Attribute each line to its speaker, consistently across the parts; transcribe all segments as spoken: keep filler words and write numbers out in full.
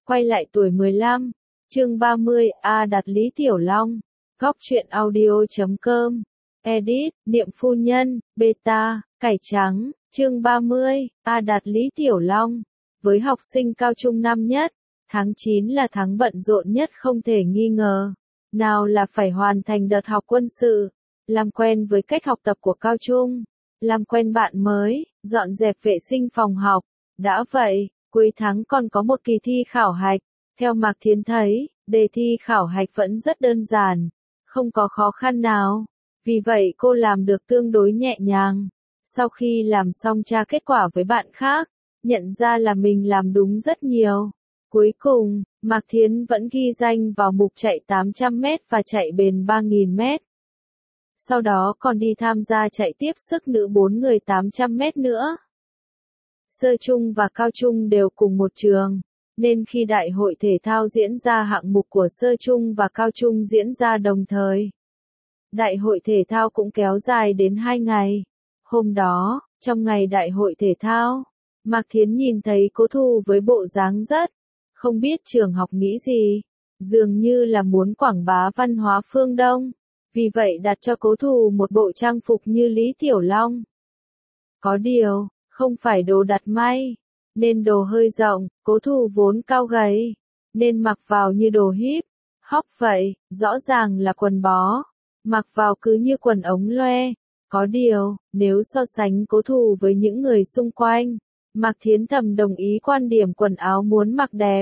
Speaker 1: Quay lại tuổi mười lăm, chương ba mươi, A đặt Lý Tiểu Long, góc truyện audio chấm com, edit, Niệm Phu Nhân, beta, cải trắng, chương ba mươi, A đặt Lý Tiểu Long. Với học sinh cao trung năm nhất, tháng chín là tháng bận rộn nhất không thể nghi ngờ. Nào là phải hoàn thành đợt học quân sự, làm quen với cách học tập của cao trung, làm quen bạn mới, dọn dẹp vệ sinh phòng học. Đã vậy, cuối tháng còn có một kỳ thi khảo hạch. Theo Mạc Thiến thấy, đề thi khảo hạch vẫn rất đơn giản, không có khó khăn nào. Vì vậy cô làm được tương đối nhẹ nhàng. Sau khi làm xong tra kết quả với bạn khác, nhận ra là mình làm đúng rất nhiều. Cuối cùng, Mạc Thiến vẫn ghi danh vào mục chạy tám trăm mét và chạy bền ba nghìn mét. Sau đó còn đi tham gia chạy tiếp sức nữ bốn người tám trăm mét nữa. Sơ trung và cao trung đều cùng một trường, nên khi đại hội thể thao diễn ra hạng mục của sơ trung và cao trung diễn ra đồng thời. Đại hội thể thao cũng kéo dài đến hai ngày. Hôm đó, trong ngày đại hội thể thao, Mạc Thiến nhìn thấy Cố Thu với bộ dáng rất, không biết trường học nghĩ gì, dường như là muốn quảng bá văn hóa phương Đông, vì vậy đặt cho Cố Thu một bộ trang phục như Lý Tiểu Long. Có điều, không phải đồ đặt may, nên đồ hơi rộng, Cố Thu vốn cao gầy, nên mặc vào như đồ hip hop vậy, rõ ràng là quần bó, mặc vào cứ như quần ống loe. Có điều, nếu so sánh Cố Thu với những người xung quanh, Mạc Thiến thầm đồng ý quan điểm quần áo muốn mặc đẹp.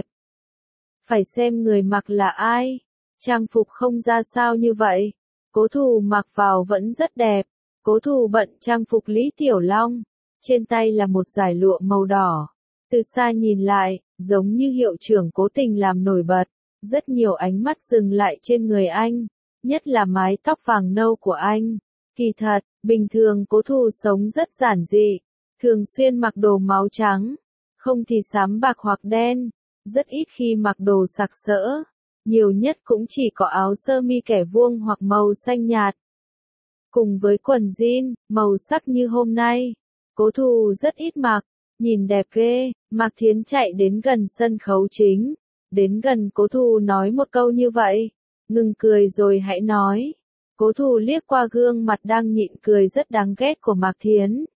Speaker 1: Phải xem người mặc là ai, trang phục không ra sao như vậy. Cố Thu mặc vào vẫn rất đẹp. Cố Thu bận trang phục Lý Tiểu Long, trên tay là một dải lụa màu đỏ. Từ xa nhìn lại, giống như hiệu trưởng cố tình làm nổi bật. Rất nhiều ánh mắt dừng lại trên người anh, nhất là mái tóc vàng nâu của anh. Kỳ thật, bình thường Cố Thu sống rất giản dị, thường xuyên mặc đồ máu trắng, không thì xám bạc hoặc đen, rất ít khi mặc đồ sặc sỡ, nhiều nhất cũng chỉ có áo sơ mi kẻ vuông hoặc màu xanh nhạt. Cùng với quần jean, màu sắc như hôm nay, Cố Thu rất ít mặc, nhìn đẹp ghê. Mạc Thiến chạy đến gần sân khấu chính, đến gần Cố Thu nói một câu như vậy, ngừng cười rồi hãy nói. Cố Thu liếc qua gương mặt đang nhịn cười rất đáng ghét của Mạc Thiến.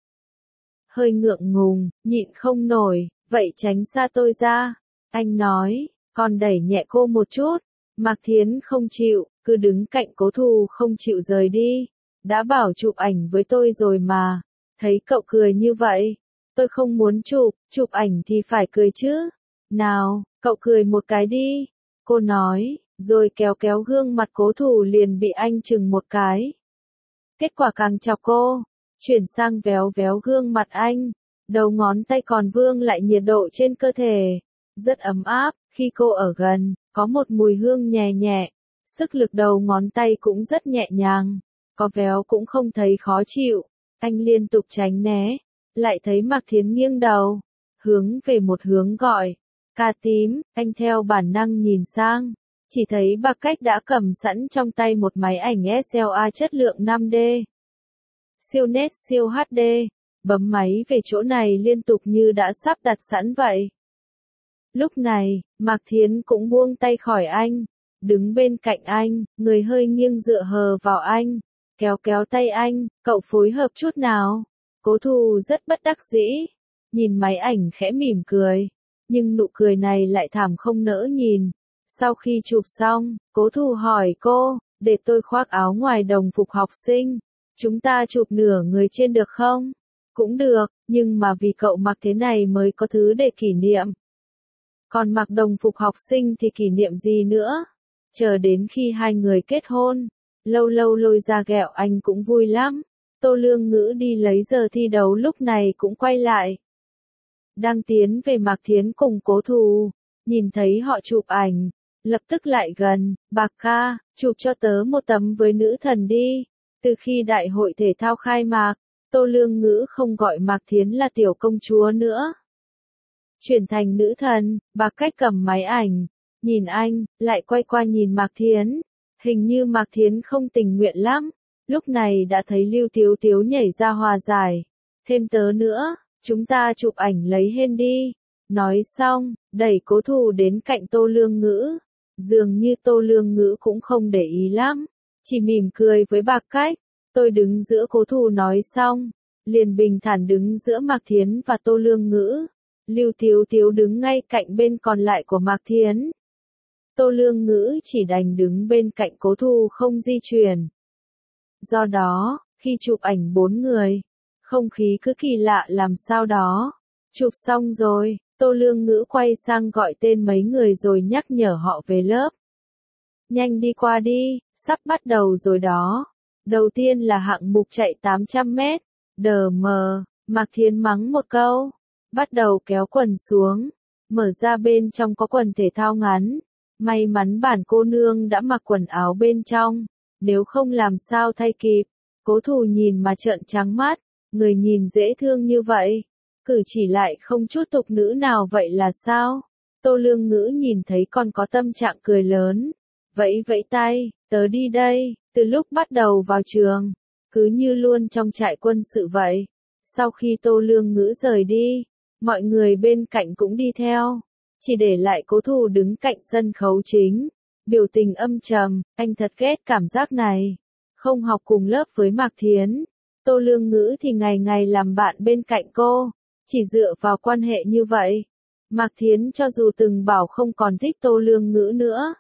Speaker 1: Hơi ngượng ngùng, nhịn không nổi, vậy tránh xa tôi ra. Anh nói, còn đẩy nhẹ cô một chút. Mạc Thiến không chịu, cứ đứng cạnh Cố Thu không chịu rời đi. Đã bảo chụp ảnh với tôi rồi mà. Thấy cậu cười như vậy, tôi không muốn chụp, chụp ảnh thì phải cười chứ. Nào, cậu cười một cái đi. Cô nói, rồi kéo kéo gương mặt Cố Thu liền bị anh chừng một cái. Kết quả càng chọc cô, chuyển sang véo véo gương mặt anh, đầu ngón tay còn vương lại nhiệt độ trên cơ thể. Rất ấm áp, khi cô ở gần, có một mùi hương nhẹ nhẹ, sức lực đầu ngón tay cũng rất nhẹ nhàng, có véo cũng không thấy khó chịu. Anh liên tục tránh né, lại thấy Mạc Thiến nghiêng đầu, hướng về một hướng gọi, ca tím, anh theo bản năng nhìn sang, chỉ thấy Bạc Cách đã cầm sẵn trong tay một máy ảnh ét lờ a chất lượng năm D. Siêu nét siêu hát đê, bấm máy về chỗ này liên tục như đã sắp đặt sẵn vậy. Lúc này, Mạc Thiến cũng buông tay khỏi anh, đứng bên cạnh anh, người hơi nghiêng dựa hờ vào anh, kéo kéo tay anh, cậu phối hợp chút nào. Cố Thu rất bất đắc dĩ, nhìn máy ảnh khẽ mỉm cười, nhưng nụ cười này lại thảm không nỡ nhìn. Sau khi chụp xong, Cố Thu hỏi cô, để tôi khoác áo ngoài đồng phục học sinh, chúng ta chụp nửa người trên được không? Cũng được, nhưng mà vì cậu mặc thế này mới có thứ để kỷ niệm. Còn mặc đồng phục học sinh thì kỷ niệm gì nữa? Chờ đến khi hai người kết hôn, lâu lâu lôi ra ghẹo anh cũng vui lắm. Tô Lương Ngữ đi lấy giờ thi đấu lúc này cũng quay lại. Đang tiến về Mạc Thiến cùng Cố Thu, nhìn thấy họ chụp ảnh, lập tức lại gần, Bạc ca, chụp cho tớ một tấm với nữ thần đi. Từ khi đại hội thể thao khai mạc, Tô Lương Ngữ không gọi Mạc Thiến là tiểu công chúa nữa. Chuyển thành nữ thần. Bạc Cách cầm máy ảnh, nhìn anh, lại quay qua nhìn Mạc Thiến. Hình như Mạc Thiến không tình nguyện lắm. Lúc này đã thấy Lưu Tiếu Tiếu nhảy ra hòa giải. Thêm tớ nữa, chúng ta chụp ảnh lấy hên đi. Nói xong, đẩy Cố Thù đến cạnh Tô Lương Ngữ. Dường như Tô Lương Ngữ cũng không để ý lắm, chỉ mỉm cười với Bạc Cách. Tôi đứng giữa Cố Thù nói xong, liền bình thản đứng giữa Mạc Thiến và Tô Lương Ngữ. Lưu Tiếu Tiếu đứng ngay cạnh bên còn lại của Mạc Thiến. Tô Lương Ngữ chỉ đành đứng bên cạnh Cố Thù không di chuyển. Do đó, khi chụp ảnh bốn người, không khí cứ kỳ lạ làm sao đó. Chụp xong rồi, Tô Lương Ngữ quay sang gọi tên mấy người rồi nhắc nhở họ về lớp. Nhanh đi qua đi, sắp bắt đầu rồi đó. Đầu tiên là hạng mục chạy tám trăm mét. Đờ mờ, Mạc Thiến mắng một câu. Bắt đầu kéo quần xuống. Mở ra bên trong có quần thể thao ngắn. May mắn bản cô nương đã mặc quần áo bên trong. Nếu không làm sao thay kịp. Cố Thù nhìn mà trợn trắng mắt. Người nhìn dễ thương như vậy. Cử chỉ lại không chút tục nữ nào vậy là sao? Tô Lương Ngữ nhìn thấy con có tâm trạng cười lớn. Vẫy vẫy tay, tớ đi đây. Từ lúc bắt đầu vào trường, cứ như luôn trong trại quân sự vậy. Sau khi Tô Lương Ngữ rời đi, mọi người bên cạnh cũng đi theo. Chỉ để lại Cố Thù đứng cạnh sân khấu chính. Biểu tình âm trầm, anh thật ghét cảm giác này. Không học cùng lớp với Mạc Thiến. Tô Lương Ngữ thì ngày ngày làm bạn bên cạnh cô. Chỉ dựa vào quan hệ như vậy. Mạc Thiến cho dù từng bảo không còn thích Tô Lương Ngữ nữa.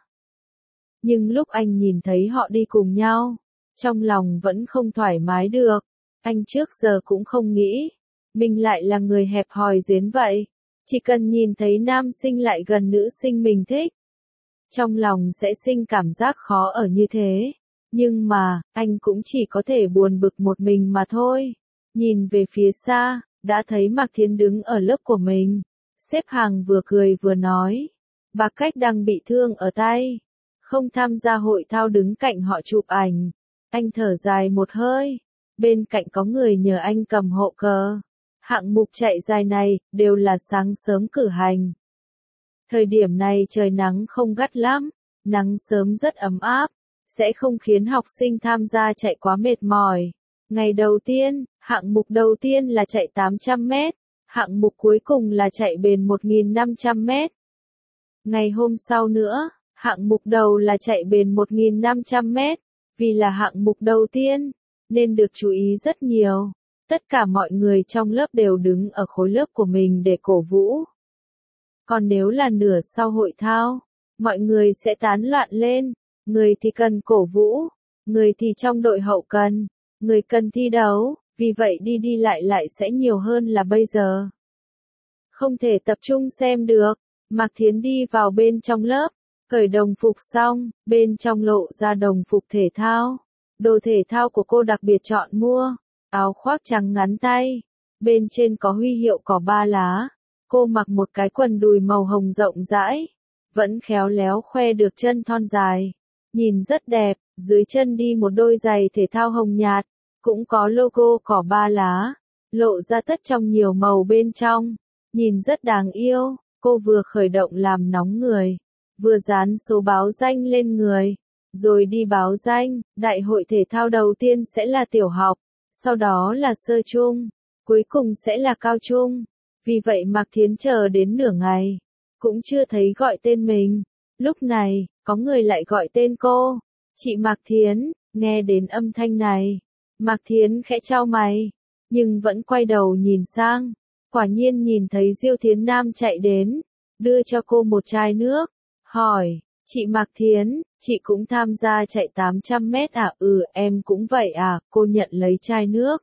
Speaker 1: Nhưng lúc anh nhìn thấy họ đi cùng nhau, trong lòng vẫn không thoải mái được. Anh trước giờ cũng không nghĩ, mình lại là người hẹp hòi đến vậy. Chỉ cần nhìn thấy nam sinh lại gần nữ sinh mình thích, trong lòng sẽ sinh cảm giác khó ở như thế. Nhưng mà, anh cũng chỉ có thể buồn bực một mình mà thôi. Nhìn về phía xa, đã thấy Mạc Thiến đứng ở lớp của mình. Xếp hàng vừa cười vừa nói. Bạc Cách đang bị thương ở tay. Không tham gia hội thao đứng cạnh họ chụp ảnh. Anh thở dài một hơi. Bên cạnh có người nhờ anh cầm hộ cờ. Hạng mục chạy dài này, đều là sáng sớm cử hành. Thời điểm này trời nắng không gắt lắm. Nắng sớm rất ấm áp. Sẽ không khiến học sinh tham gia chạy quá mệt mỏi. Ngày đầu tiên, hạng mục đầu tiên là chạy tám trăm mét. Hạng mục cuối cùng là chạy bền một nghìn năm trăm mét. Ngày hôm sau nữa, hạng mục đầu là chạy bền một nghìn năm trăm mét. Vì là hạng mục đầu tiên, nên được chú ý rất nhiều. Tất cả mọi người trong lớp đều đứng ở khối lớp của mình để cổ vũ. Còn nếu là nửa sau hội thao, mọi người sẽ tán loạn lên. Người thì cần cổ vũ, người thì trong đội hậu cần, người cần thi đấu, vì vậy đi đi lại lại sẽ nhiều hơn là bây giờ. Không thể tập trung xem được, Mạc Thiến đi vào bên trong lớp, cởi đồng phục xong, bên trong lộ ra đồng phục thể thao. Đồ thể thao của cô đặc biệt chọn mua, áo khoác trắng ngắn tay, bên trên có huy hiệu cỏ ba lá. Cô mặc một cái quần đùi màu hồng rộng rãi, vẫn khéo léo khoe được chân thon dài. Nhìn rất đẹp, dưới chân đi một đôi giày thể thao hồng nhạt, cũng có logo cỏ ba lá, lộ ra tất trong nhiều màu bên trong, nhìn rất đáng yêu. Cô vừa khởi động làm nóng người, vừa dán số báo danh lên người, rồi đi báo danh. Đại hội thể thao đầu tiên sẽ là tiểu học, sau đó là sơ trung, cuối cùng sẽ là cao trung. Vì vậy Mạc Thiến chờ đến nửa ngày, cũng chưa thấy gọi tên mình. Lúc này, có người lại gọi tên cô. Chị Mạc Thiến. Nghe đến âm thanh này, Mạc Thiến khẽ chau mày, nhưng vẫn quay đầu nhìn sang. Quả nhiên nhìn thấy Diêu Thiến Nam chạy đến, đưa cho cô một chai nước, hỏi, chị Mạc Thiến, chị cũng tham gia chạy tám trăm mét à? Ừ, em cũng vậy à? Cô nhận lấy chai nước.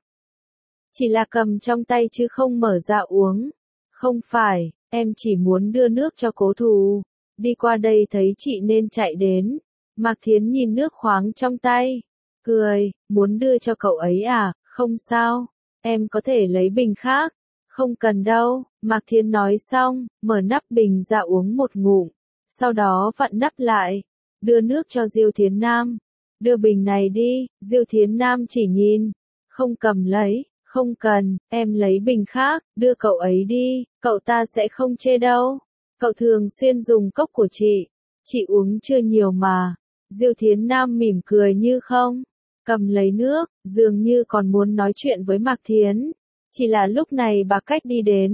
Speaker 1: Chỉ là cầm trong tay chứ không mở ra uống. Không phải, em chỉ muốn đưa nước cho Cố Thù. Đi qua đây thấy chị nên chạy đến. Mạc Thiến nhìn nước khoáng trong tay, cười, muốn đưa cho cậu ấy à? Không sao, em có thể lấy bình khác. Không cần đâu, Mạc Thiến nói xong, mở nắp bình ra uống một ngụm, sau đó vặn nắp lại, đưa nước cho Diêu Thiến Nam. Đưa bình này đi. Diêu Thiến Nam chỉ nhìn, không cầm lấy. Không cần, em lấy bình khác, đưa cậu ấy đi, cậu ta sẽ không chê đâu. Cậu thường xuyên dùng cốc của chị, chị uống chưa nhiều mà. Diêu Thiến Nam mỉm cười như không, cầm lấy nước, dường như còn muốn nói chuyện với Mạc Thiến. Chỉ là lúc này Bạc Cách đi đến,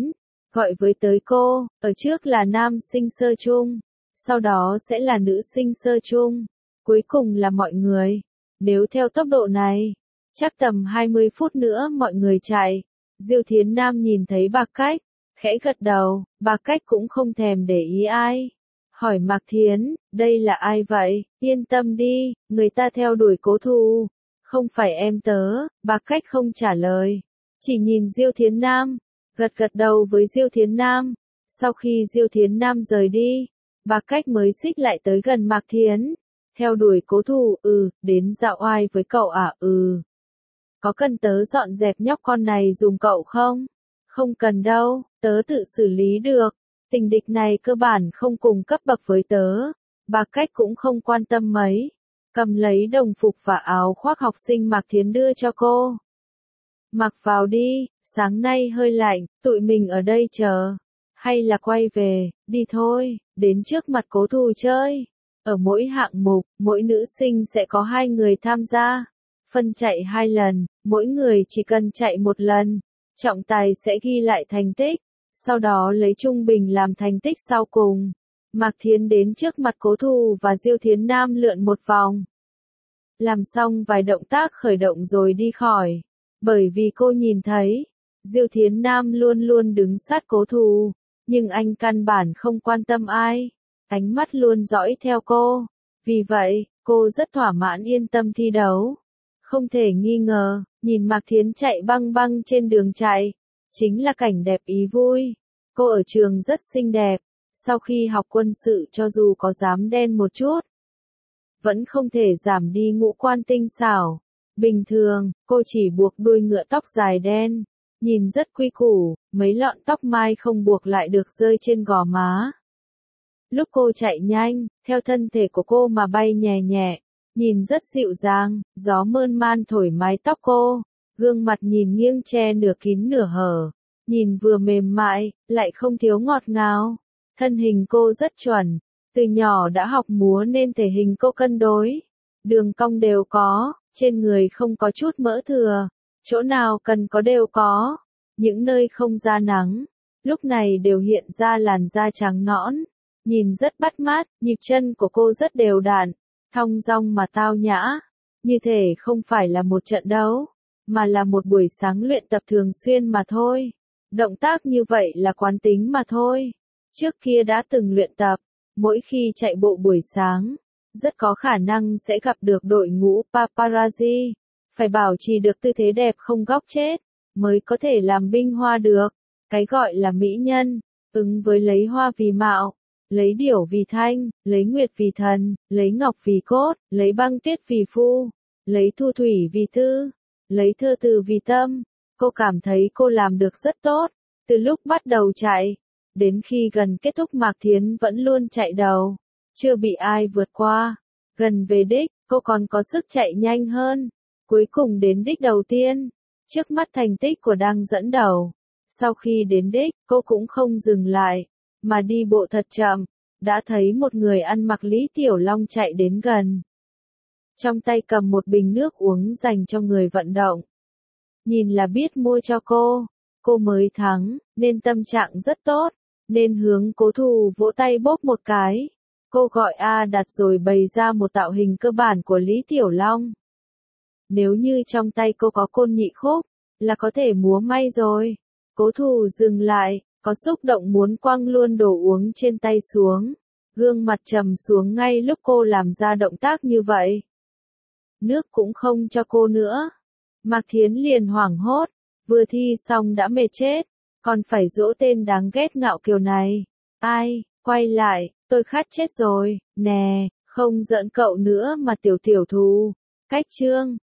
Speaker 1: gọi với tới cô, ở trước là nam sinh sơ chung, sau đó sẽ là nữ sinh sơ chung, cuối cùng là mọi người. Nếu theo tốc độ này, chắc tầm hai mươi phút nữa mọi người chạy. Diêu Thiến Nam nhìn thấy Bạc Cách, khẽ gật đầu, Bạc Cách cũng không thèm để ý ai. Hỏi Mạc Thiến, đây là ai vậy? Yên tâm đi, người ta theo đuổi Cố Thù. Không phải em tớ, Bạc Cách không trả lời. Chỉ nhìn Diêu Thiến Nam, gật gật đầu với Diêu Thiến Nam. Sau khi Diêu Thiến Nam rời đi, Bạc Cách mới xích lại tới gần Mạc Thiến. Theo đuổi Cố Thù, ừ, đến dạo oai với cậu à, ừ. Có cần tớ dọn dẹp nhóc con này dùm cậu không? Không cần đâu, tớ tự xử lý được. Tình địch này cơ bản không cùng cấp bậc với tớ. Bạc Cách cũng không quan tâm mấy. Cầm lấy đồng phục và áo khoác học sinh Mạc Thiến đưa cho cô. Mặc vào đi, sáng nay hơi lạnh, tụi mình ở đây chờ. Hay là quay về, đi thôi, đến trước mặt Cố Thù chơi. Ở mỗi hạng mục, mỗi nữ sinh sẽ có hai người tham gia. Phân chạy hai lần, mỗi người chỉ cần chạy một lần. Trọng tài sẽ ghi lại thành tích, sau đó lấy trung bình làm thành tích sau cùng. Mạc Thiến đến trước mặt Cố Thù và Diêu Thiến Nam lượn một vòng. Làm xong vài động tác khởi động rồi đi khỏi. Bởi vì cô nhìn thấy, Diêu Thiến Nam luôn luôn đứng sát Cố Thù, nhưng anh căn bản không quan tâm ai. Ánh mắt luôn dõi theo cô. Vì vậy, cô rất thỏa mãn yên tâm thi đấu. Không thể nghi ngờ, nhìn Mạc Thiến chạy băng băng trên đường chạy, chính là cảnh đẹp ý vui. Cô ở trường rất xinh đẹp, sau khi học quân sự cho dù có dám đen một chút, vẫn không thể giảm đi ngũ quan tinh xảo. Bình thường, cô chỉ buộc đuôi ngựa tóc dài đen, nhìn rất quy củ, mấy lọn tóc mai không buộc lại được rơi trên gò má. Lúc cô chạy nhanh, theo thân thể của cô mà bay nhẹ nhẹ, nhìn rất dịu dàng, gió mơn man thổi mái tóc cô, gương mặt nhìn nghiêng che nửa kín nửa hở, nhìn vừa mềm mại, lại không thiếu ngọt ngào. Thân hình cô rất chuẩn, từ nhỏ đã học múa nên thể hình cô cân đối, đường cong đều có, trên người không có chút mỡ thừa, chỗ nào cần có đều có, những nơi không ra nắng, lúc này đều hiện ra làn da trắng nõn, nhìn rất bắt mắt, nhịp chân của cô rất đều đặn, thong dong mà tao nhã, như thể không phải là một trận đấu, mà là một buổi sáng luyện tập thường xuyên mà thôi. Động tác như vậy là quán tính mà thôi. Trước kia đã từng luyện tập, mỗi khi chạy bộ buổi sáng, rất có khả năng sẽ gặp được đội ngũ paparazzi, phải bảo trì được tư thế đẹp không góc chết, mới có thể làm binh hoa được. Cái gọi là mỹ nhân, ứng với lấy hoa vì mạo, lấy điểu vì thanh, lấy nguyệt vì thần, lấy ngọc vì cốt, lấy băng tuyết vì phu, lấy thu thủy vì tư, lấy thơ từ vì tâm. Cô cảm thấy cô làm được rất tốt, từ lúc bắt đầu chạy, đến khi gần kết thúc Mạc Thiến vẫn luôn chạy đầu, chưa bị ai vượt qua. Gần về đích, cô còn có sức chạy nhanh hơn, cuối cùng đến đích đầu tiên, trước mắt thành tích của đang dẫn đầu. Sau khi đến đích, cô cũng không dừng lại, mà đi bộ thật chậm, đã thấy một người ăn mặc Lý Tiểu Long chạy đến gần. Trong tay cầm một bình nước uống dành cho người vận động. Nhìn là biết mua cho cô, cô mới thắng, nên tâm trạng rất tốt, nên hướng Cố Thù vỗ tay bóp một cái. Cô gọi A đặt rồi bày ra một tạo hình cơ bản của Lý Tiểu Long. Nếu như trong tay cô có côn nhị khúc, là có thể múa may rồi. Cố Thù dừng lại, có xúc động muốn quăng luôn đồ uống trên tay xuống. Gương mặt trầm xuống ngay lúc cô làm ra động tác như vậy. Nước cũng không cho cô nữa. Mạc Thiến liền hoảng hốt, vừa thi xong đã mệt chết, còn phải dỗ tên đáng ghét ngạo kiều này. Ai, quay lại, tôi khát chết rồi, nè, không giận cậu nữa mà Tiểu Tiểu Thù. Cách chương